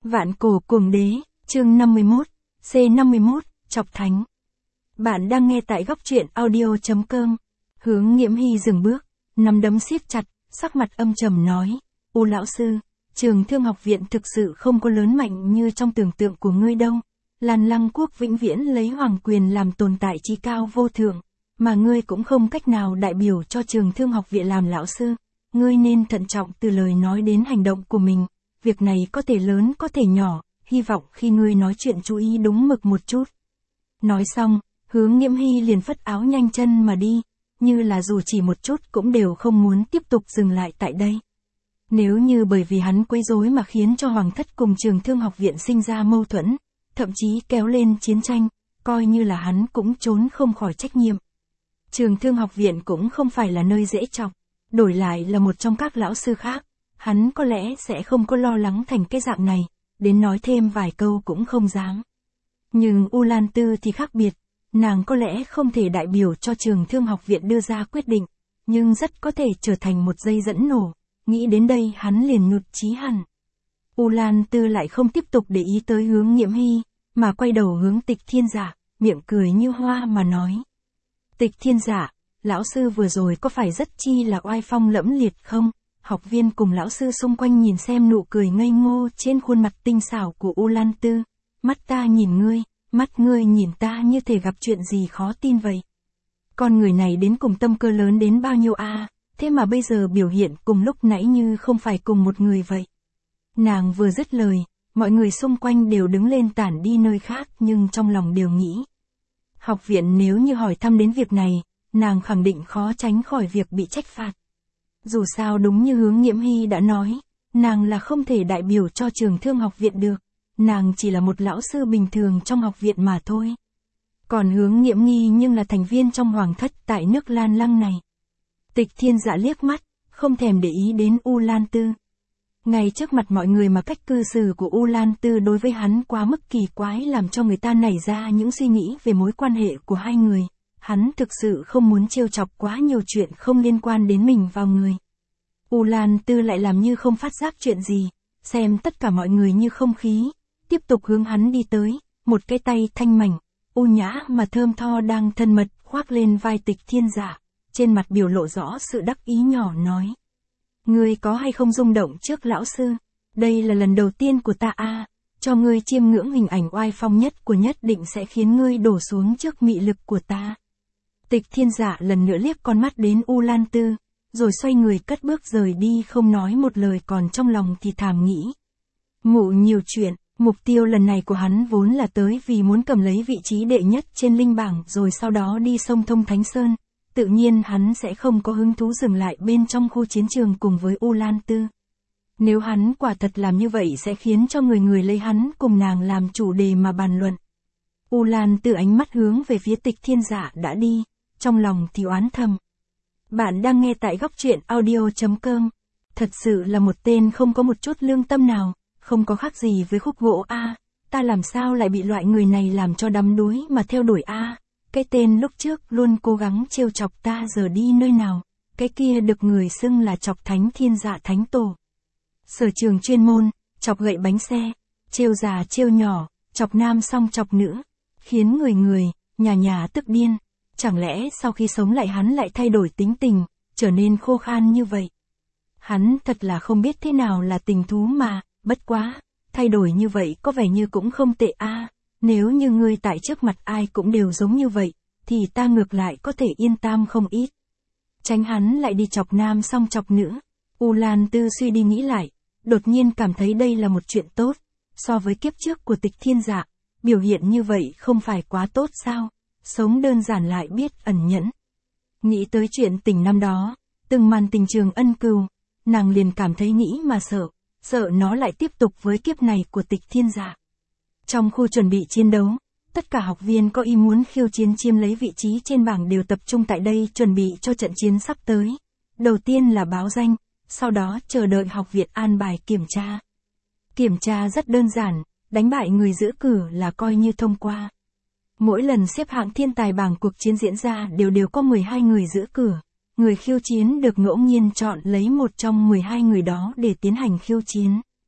Vạn cổ cuồng đế, chương 51, C51, Chọc Thánh. Bạn đang nghe tại góc truyện audio.com. Hướng Nghiễm Hy dừng bước, nắm đấm siết chặt, sắc mặt âm trầm nói, "U lão sư, Trường Thương học viện thực sự không có lớn mạnh như trong tưởng tượng của ngươi đâu. Lan Lăng quốc vĩnh viễn lấy hoàng quyền làm tồn tại chí cao vô thượng, mà ngươi cũng không cách nào đại biểu cho Trường Thương học viện làm lão sư. Ngươi nên thận trọng từ lời nói đến hành động của mình. Việc này có thể lớn có thể nhỏ, hy vọng khi ngươi nói chuyện chú ý đúng mực một chút." Nói xong, Hướng Nghiễm Hy liền phất áo nhanh chân mà đi, như là dù chỉ một chút cũng đều không muốn tiếp tục dừng lại tại đây. Nếu như bởi vì hắn quấy rối mà khiến cho Hoàng thất cùng Trường Thương học viện sinh ra mâu thuẫn, thậm chí kéo lên chiến tranh, coi như là hắn cũng trốn không khỏi trách nhiệm. Trường Thương học viện cũng không phải là nơi dễ chọc, đổi lại là một trong các lão sư khác, hắn có lẽ sẽ không có lo lắng thành cái dạng này, đến nói thêm vài câu cũng không dám. Nhưng U Lan Tư thì khác biệt, nàng có lẽ không thể đại biểu cho Trường Thương học viện đưa ra quyết định, nhưng rất có thể trở thành một dây dẫn nổ. Nghĩ đến đây hắn liền nhụt chí hẳn. U Lan Tư lại không tiếp tục để ý tới Hướng Nghiễm Hy, mà quay đầu hướng Tịch Thiên Dạ, miệng cười như hoa mà nói. "Tịch Thiên Dạ, lão sư vừa rồi có phải rất chi là oai phong lẫm liệt không?" Học viên cùng lão sư xung quanh nhìn xem nụ cười ngây ngô trên khuôn mặt tinh xảo của U Lan Tư. "Mắt ta nhìn ngươi, mắt ngươi nhìn ta như thể gặp chuyện gì khó tin vậy. Con người này đến cùng tâm cơ lớn đến bao nhiêu a, thế mà bây giờ biểu hiện cùng lúc nãy như không phải cùng một người vậy." Nàng vừa dứt lời, mọi người xung quanh đều đứng lên tản đi nơi khác nhưng trong lòng đều nghĩ. Học viện nếu như hỏi thăm đến việc này, nàng khẳng định khó tránh khỏi việc bị trách phạt. Dù sao đúng như Hướng Nghiễm Hy đã nói, nàng là không thể đại biểu cho Trường Thương học viện được, nàng chỉ là một lão sư bình thường trong học viện mà thôi. Còn Hướng Nghiễm Nghi nhưng là thành viên trong hoàng thất tại nước Lan Lăng này. Tịch Thiên Dạ liếc mắt, không thèm để ý đến U Lan Tư. Ngay trước mặt mọi người mà cách cư xử của U Lan Tư đối với hắn quá mức kỳ quái làm cho người ta nảy ra những suy nghĩ về mối quan hệ của hai người. Hắn thực sự không muốn trêu chọc quá nhiều chuyện không liên quan đến mình vào người. U Lan Tư lại làm như không phát giác chuyện gì, xem tất cả mọi người như không khí, tiếp tục hướng hắn đi tới, một cái tay thanh mảnh, u nhã mà thơm tho đang thân mật khoác lên vai Tịch Thiên Dạ, trên mặt biểu lộ rõ sự đắc ý nhỏ nói. "Ngươi có hay không rung động trước lão sư? Đây là lần đầu tiên của ta a, cho ngươi chiêm ngưỡng hình ảnh oai phong nhất của nhất định sẽ khiến ngươi đổ xuống trước mị lực của ta." Tịch Thiên Dạ lần nữa liếc con mắt đến U Lan Tư, rồi xoay người cất bước rời đi không nói một lời, còn trong lòng thì thầm nghĩ. Ngụ nhiều chuyện, mục tiêu lần này của hắn vốn là tới vì muốn cầm lấy vị trí đệ nhất trên linh bảng rồi sau đó đi sông Thông Thánh Sơn, tự nhiên hắn sẽ không có hứng thú dừng lại bên trong khu chiến trường cùng với U Lan Tư. Nếu hắn quả thật làm như vậy sẽ khiến cho người người lấy hắn cùng nàng làm chủ đề mà bàn luận. U Lan Tư ánh mắt hướng về phía Tịch Thiên Dạ đã đi, trong lòng thì oán thầm. Bạn đang nghe tại góc truyện audio.com. Thật sự là một tên không có một chút lương tâm nào, không có khác gì với khúc gỗ a, ta làm sao lại bị loại người này làm cho đắm đuối mà theo đuổi a. Cái tên lúc trước luôn cố gắng trêu chọc ta giờ đi nơi nào, cái kia được người xưng là Chọc Thánh Thiên Dạ Thánh Tổ. Sở trường chuyên môn, chọc gậy bánh xe, trêu già trêu nhỏ, chọc nam xong chọc nữ, khiến người, nhà nhà tức điên. Chẳng lẽ sau khi sống lại hắn lại thay đổi tính tình, trở nên khô khan như vậy? Hắn thật là không biết thế nào là tình thú mà, bất quá, thay đổi như vậy có vẻ như cũng không tệ a. Nếu như ngươi tại trước mặt ai cũng đều giống như vậy, thì ta ngược lại có thể yên tâm không ít. Tránh hắn lại đi chọc nam xong chọc nữ. U Lan Tư suy đi nghĩ lại, đột nhiên cảm thấy đây là một chuyện tốt. So với kiếp trước của Tịch Thiên Dạ, biểu hiện như vậy không phải quá tốt sao? Sống đơn giản lại biết ẩn nhẫn. Nghĩ tới chuyện tình năm đó, từng màn tình trường ân cừu, nàng liền cảm thấy nghĩ mà sợ nó lại tiếp tục với kiếp này của Tịch Thiên Dạ. Trong khu chuẩn bị chiến đấu, tất cả học viên có ý muốn khiêu chiến chiếm lấy vị trí trên bảng đều tập trung tại đây chuẩn bị cho trận chiến sắp tới. Đầu tiên là báo danh, sau đó chờ đợi học viện an bài kiểm tra. Kiểm tra rất đơn giản, đánh bại người giữ cử là coi như thông qua. Mỗi lần xếp hạng thiên tài bảng cuộc chiến diễn ra đều có 12 người giữ cửa. Người khiêu chiến được ngẫu nhiên chọn lấy một trong 12 người đó để tiến hành khiêu chiến.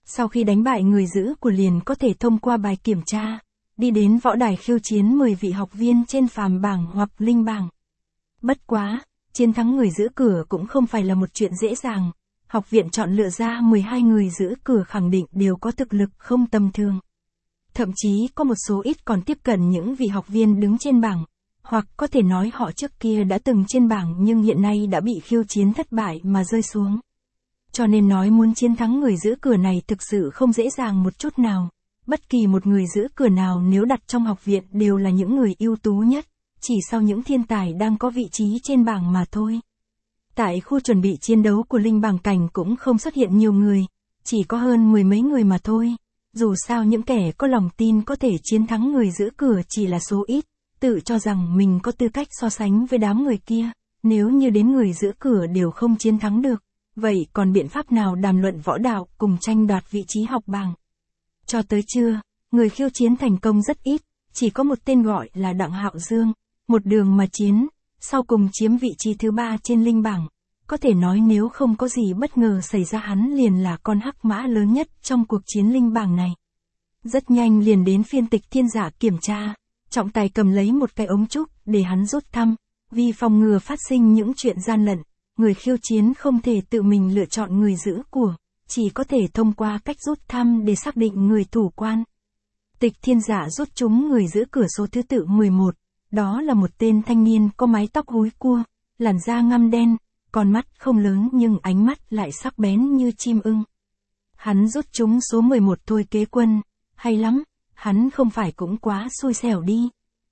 Sau khi đánh bại người giữ của liền có thể thông qua bài kiểm tra, đi đến võ đài khiêu chiến 10 vị học viên trên phàm bảng hoặc linh bảng. Bất quá, chiến thắng người giữ cửa cũng không phải là một chuyện dễ dàng. Học viện chọn lựa ra 12 người giữ cửa khẳng định đều có thực lực không tầm thường. Thậm chí có một số ít còn tiếp cận những vị học viên đứng trên bảng, hoặc có thể nói họ trước kia đã từng trên bảng nhưng hiện nay đã bị khiêu chiến thất bại mà rơi xuống. Cho nên nói muốn chiến thắng người giữ cửa này thực sự không dễ dàng một chút nào. Bất kỳ một người giữ cửa nào nếu đặt trong học viện đều là những người ưu tú nhất, chỉ sau những thiên tài đang có vị trí trên bảng mà thôi. Tại khu chuẩn bị chiến đấu của linh bảng cảnh cũng không xuất hiện nhiều người, chỉ có hơn 10 mấy người mà thôi. Dù sao những kẻ có lòng tin có thể chiến thắng người giữ cửa chỉ là số ít, tự cho rằng mình có tư cách so sánh với đám người kia, nếu như đến người giữ cửa đều không chiến thắng được, vậy còn biện pháp nào đàm luận võ đạo cùng tranh đoạt vị trí học bảng. Cho tới trưa, người khiêu chiến thành công rất ít, chỉ có một tên gọi là Đặng Hạo Dương, một đường mà chiến, sau cùng chiếm vị trí thứ 3 trên linh bảng. Có thể nói nếu không có gì bất ngờ xảy ra hắn liền là con hắc mã lớn nhất trong cuộc chiến linh bảng này. Rất nhanh liền đến phiên Tịch Thiên Giả kiểm tra, trọng tài cầm lấy một cái ống trúc để hắn rút thăm, vì phòng ngừa phát sinh những chuyện gian lận, người khiêu chiến không thể tự mình lựa chọn người giữ của, chỉ có thể thông qua cách rút thăm để xác định người thủ quan. Tịch Thiên Giả rút trúng người giữ cửa số thứ tự 11, đó là một tên thanh niên có mái tóc húi cua, làn da ngăm đen, con mắt không lớn nhưng ánh mắt lại sắc bén như chim ưng. Hắn rút trúng số 11 Thôi Kế Quân, hay lắm, hắn không phải cũng quá xui xẻo đi.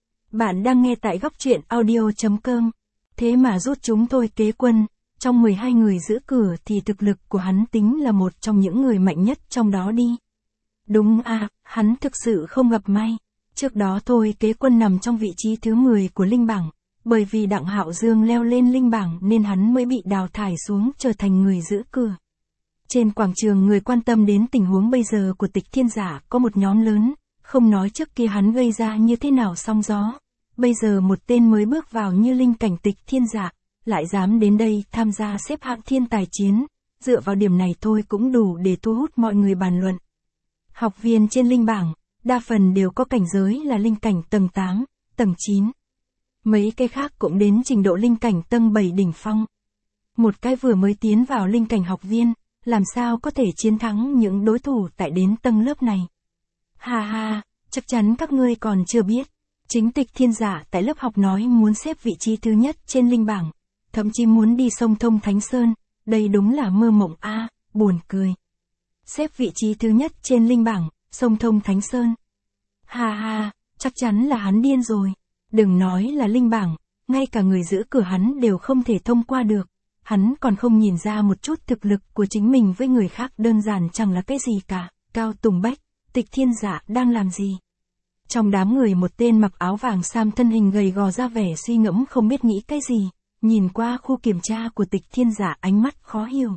Bạn đang nghe tại góc truyện audio.com, thế mà rút trúng Thôi Kế Quân, trong 12 người giữ cửa thì thực lực của hắn tính là một trong những người mạnh nhất trong đó đi. Đúng à, hắn thực sự không gặp may. Trước đó Thôi Kế Quân nằm trong vị trí thứ 10 của linh bảng, bởi vì Đặng Hạo Dương leo lên linh bảng nên hắn mới bị đào thải xuống trở thành người giữ cửa. Trên quảng trường người quan tâm đến tình huống bây giờ của Tịch Thiên Giả có một nhóm lớn, không nói trước kia hắn gây ra như thế nào sóng gió. Bây giờ một tên mới bước vào như linh cảnh Tịch Thiên Giả, lại dám đến đây tham gia xếp hạng thiên tài chiến, dựa vào điểm này thôi cũng đủ để thu hút mọi người bàn luận. Học viên trên linh bảng, đa phần đều có cảnh giới là linh cảnh tầng 8, tầng 9. Mấy cái khác cũng đến trình độ linh cảnh tầng 7 đỉnh phong. Một cái vừa mới tiến vào linh cảnh học viên, làm sao có thể chiến thắng những đối thủ tại đến tầng lớp này. Ha ha, chắc chắn các ngươi còn chưa biết. Chính Tịch Thiên Giả tại lớp học nói muốn xếp vị trí thứ nhất trên linh bảng, thậm chí muốn đi sông Thông Thánh Sơn, đây đúng là mơ mộng a, buồn cười. Xếp vị trí thứ nhất trên linh bảng, sông Thông Thánh Sơn. Ha ha, chắc chắn là hắn điên rồi. Đừng nói là linh bảng, ngay cả người giữ cửa hắn đều không thể thông qua được. Hắn còn không nhìn ra một chút thực lực của chính mình với người khác đơn giản chẳng là cái gì cả. Cao Tùng Bách, Tịch Thiên Giả đang làm gì? Trong đám người một tên mặc áo vàng sam thân hình gầy gò ra vẻ suy ngẫm không biết nghĩ cái gì, nhìn qua khu kiểm tra của Tịch Thiên Giả ánh mắt khó hiểu.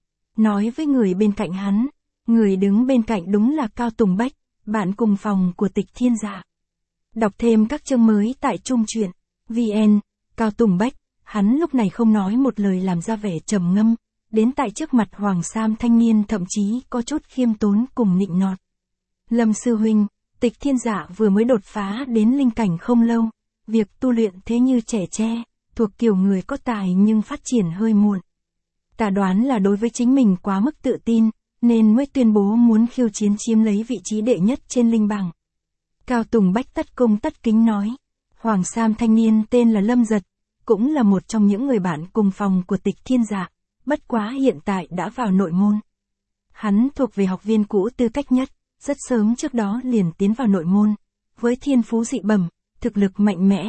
Nói với người bên cạnh hắn, người đứng bên cạnh đúng là Cao Tùng Bách, bạn cùng phòng của Tịch Thiên Giả. Đọc thêm các chương mới tại Trung Truyện VN, Cao Tùng Bách, hắn lúc này không nói một lời làm ra vẻ trầm ngâm, đến tại trước mặt Hoàng Sam thanh niên thậm chí có chút khiêm tốn cùng nịnh nọt. Lâm sư huynh, Tịch Thiên Giả vừa mới đột phá đến linh cảnh không lâu, việc tu luyện thế như trẻ tre, thuộc kiểu người có tài nhưng phát triển hơi muộn. Ta đoán là đối với chính mình quá mức tự tin, nên mới tuyên bố muốn khiêu chiến chiếm lấy vị trí đệ nhất trên linh bảng. Cao Tùng Bách tất cung tất kính nói. Hoàng Sam thanh niên tên là Lâm Giật, cũng là một trong những người bạn cùng phòng của Tịch Thiên Giả, bất quá hiện tại đã vào nội môn. Hắn thuộc về học viên cũ tư cách nhất, rất sớm trước đó liền tiến vào nội môn, với thiên phú dị bẩm, thực lực mạnh mẽ.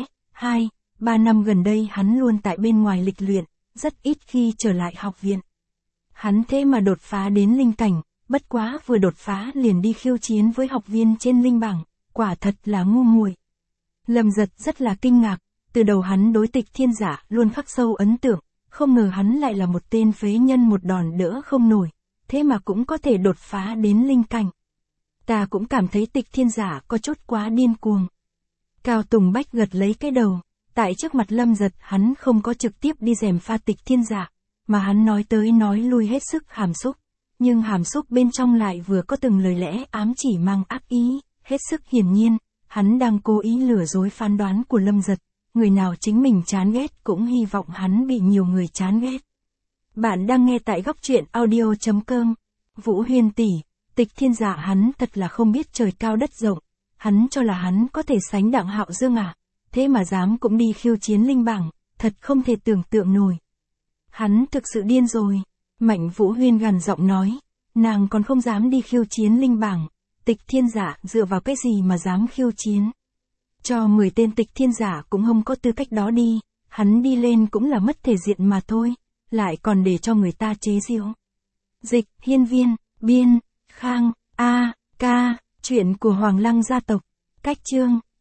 2-3 năm gần đây hắn luôn tại bên ngoài lịch luyện, rất ít khi trở lại học viện. Hắn thế mà đột phá đến linh cảnh, bất quá vừa đột phá liền đi khiêu chiến với học viên trên linh bảng, quả thật là ngu muội. Lâm Giật rất là kinh ngạc, từ đầu hắn đối Tịch Thiên Giả luôn khắc sâu ấn tượng, không ngờ hắn lại là một tên phế nhân một đòn đỡ không nổi, thế mà cũng có thể đột phá đến linh cảnh. Ta cũng cảm thấy Tịch Thiên Giả có chút quá điên cuồng. Cao Tùng Bách gật lấy cái đầu, tại trước mặt Lâm Giật hắn không có trực tiếp đi gièm pha Tịch Thiên Giả, mà hắn nói tới nói lui hết sức hàm xúc. nhưng hàm xúc bên trong lại vừa có từng lời lẽ ám chỉ mang ác ý, hết sức hiển nhiên, hắn đang cố ý lừa dối phán đoán của Lâm Giật, người nào chính mình chán ghét cũng hy vọng hắn bị nhiều người chán ghét. Bạn đang nghe tại góc truyện audio.com. Vũ Huyên tỷ, Tịch Thiên Dạ hắn thật là không biết trời cao đất rộng, hắn cho là hắn có thể sánh Đặng Hạo Dương à, thế mà dám cũng đi khiêu chiến linh bảng, thật không thể tưởng tượng nổi. Hắn thực sự điên rồi, Mạnh Vũ Huyên gằn giọng nói, nàng còn không dám đi khiêu chiến linh bảng, Tịch Thiên Dạ dựa vào cái gì mà dám khiêu chiến. Cho 10 tên Tịch Thiên Dạ cũng không có tư cách đó đi, hắn đi lên cũng là mất thể diện mà thôi, lại còn để cho người ta chế giễu. Dịch, Hiên Viên, biên, Khang, A, Ca, chuyện của Hoàng Lăng gia tộc, cách chương.